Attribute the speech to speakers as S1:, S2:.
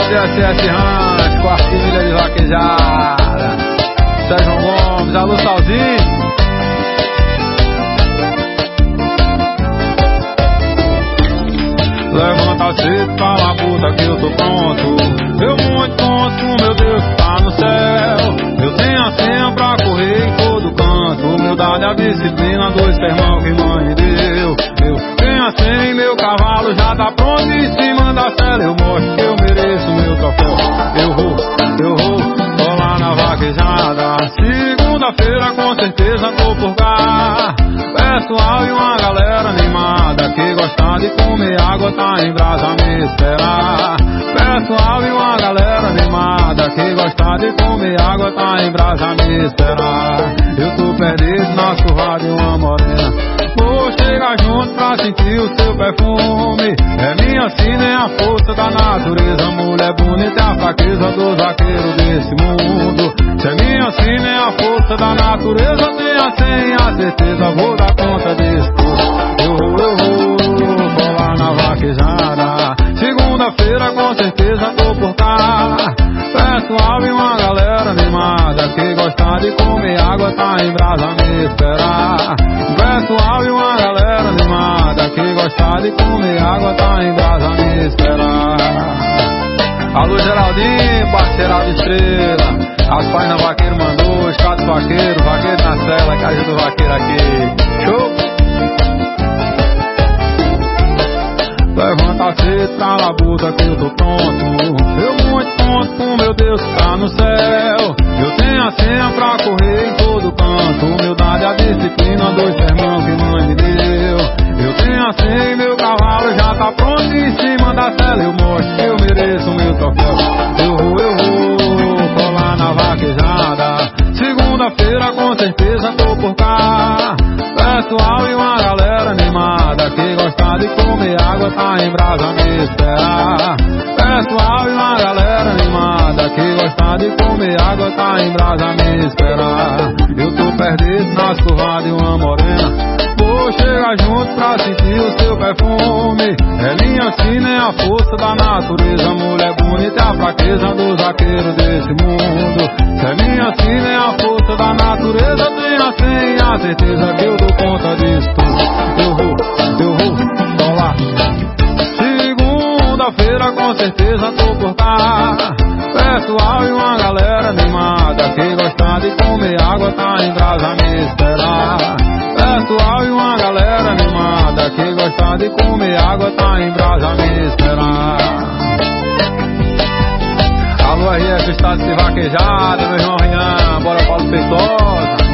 S1: DSS Ranch, quarta milha de vaquejada. Sérgio Gomes, alô Salzinho. Levanta cedo, fala puta que eu tô pronto. Eu muito pronto, meu Deus tá no céu. Eu tenho a senha pra correr em todo canto. Humildade, a disciplina, dois sermão que mãe me deu. Eu tenho a senha e meu cavalo já tá pronto. Em cima da cela eu mostro que eu mereço meu troféu. Eu vou, tô lá na vaquejada. Segunda-feira com certeza tô por cá. Pessoal e uma galera animada que gosta de comer água tá em brasa me esperar. Pessoal e uma galera animada que gosta de comer água tá em brasa me esperar. Eu tô perdido na curva de uma morena. Vou chegar junto pra sentir o seu perfume. É minha sina, é a força da natureza. Mulher bonita é a fraqueza do zagueiro desse mundo. Se é minha sina, é a força da natureza. Tenha senha, a certeza, vou dar conta disso tudo. Eu vou lá na vaquejada. Segunda-feira com certeza tô por cá. Pessoal e uma galera animada que gosta de comer água tá em brasa me esperar. Pessoal e uma galera animada que gosta de comer água tá em brasa me esperar. Alô Geraldinho, parceirado estrela. As páginas vaqueiro mandou, status vaqueiro, vaqueiro na cela, que ajuda o vaqueiro aqui. Show! Levanta cedo pra labuta que eu tô pronto. Eu muito pronto, meu Deus tá no céu. Eu tenho a senha pra correr em todo canto. Humildade, a disciplina, dois sermão que mãe me deu. Eu tenho a senha e meu cavalo já tá pronto. Em cima da cela eu mostro que eu mereço meu troféu. Eu vou, tô lá na vaquejada. Segunda-feira com certeza tô por cá. Pessoal e uma galera animada que gosta de comer água tá em brasa me esperar. Pessoal e uma galera animada que gosta de comer água tá em brasa me esperar. Eu tô perdido nas curvas de uma morena. Vou chegar junto pra sentir o seu perfume. É minha sina, é a força da natureza. Mulher bonita é a fraqueza do zaqueiro desse mundo. Se é minha sina, é a força da natureza. Tenha senha, a certeza que eu dou conta disso tudo. Eu vou, tô lá. Segunda-feira com certeza tô por cá. Pessoal e uma galera animada que gosta de comer água tá em brasa me esperar. Pessoal e uma galera animada que gosta de comer água tá em brasa me esperar. Alô RF, estado de vaquejada, meu irmão Rian, bora Paulo Feitosa.